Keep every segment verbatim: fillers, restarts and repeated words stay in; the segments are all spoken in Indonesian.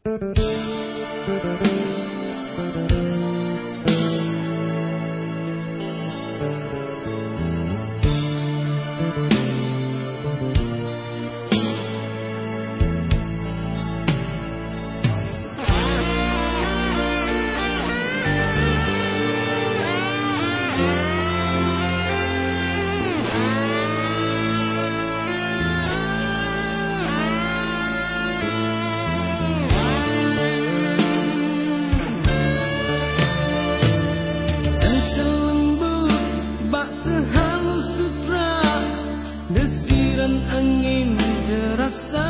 Angin terasa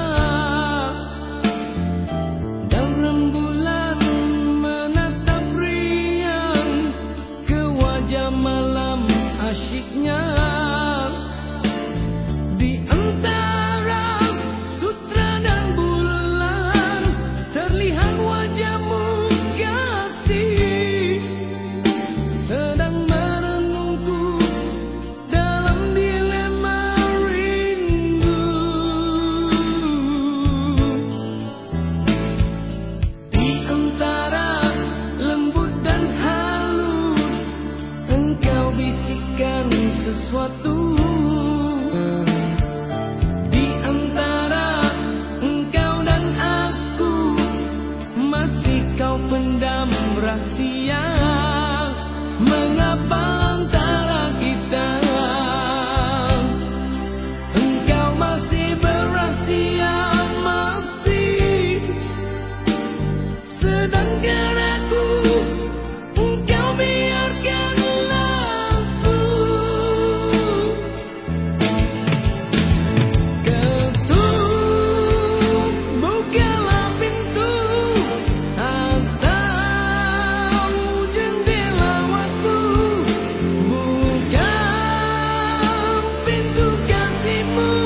dan rembulan menatap riang ke wajah malam asyiknya. Di antara sutra dan bulan terlihat wajahmu kasih, sedang merenungku dalam dilema rindu. Di antara lembut dan halus engkau bisikkan sesuatu. Di antara engkau dan aku masih kau pendam rahasia. Mengapa antara kita engkau masih berasia, masih, sedangkan aku engkau biarkan langsung. Ketuk, bukalah pintu atau jendela waktu. Buka pintu kasihmu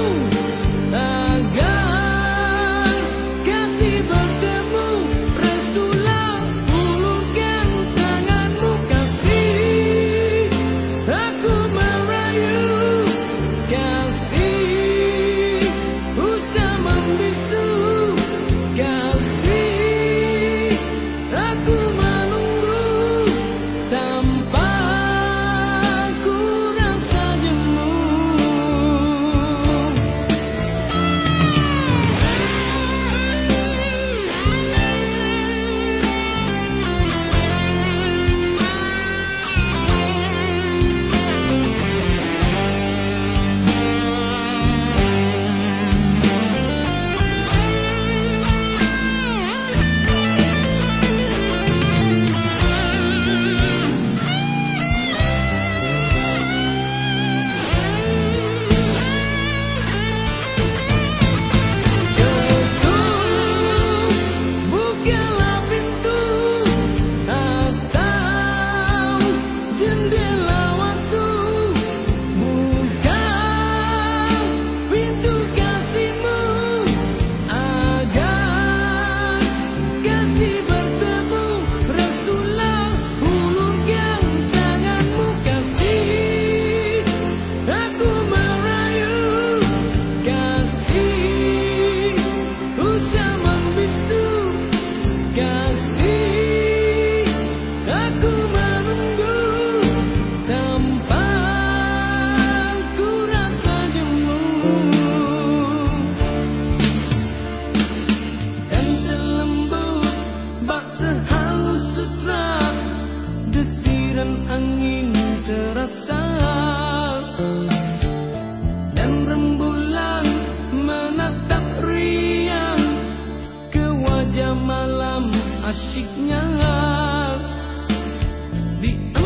agar kasih bertemu. Restulah, ulurkan tanganmu kasih, aku merayu kasih, usah membisu kasih, aku menunggu tanpa ku rasa jemu. Bukalah pintu atau jendela waktu. Buka pintu kasihmu agar kasih bertemu. Restulah, ulurkan tanganmu kasih, aku merayu kasih, usah membisu kasih, aku menunggu tanpa ku rasa jemu. Dan selembut bak sehalus sutra, desiran angin terasa dan rembulan menatap riang ke wajah malam asyiknya. Di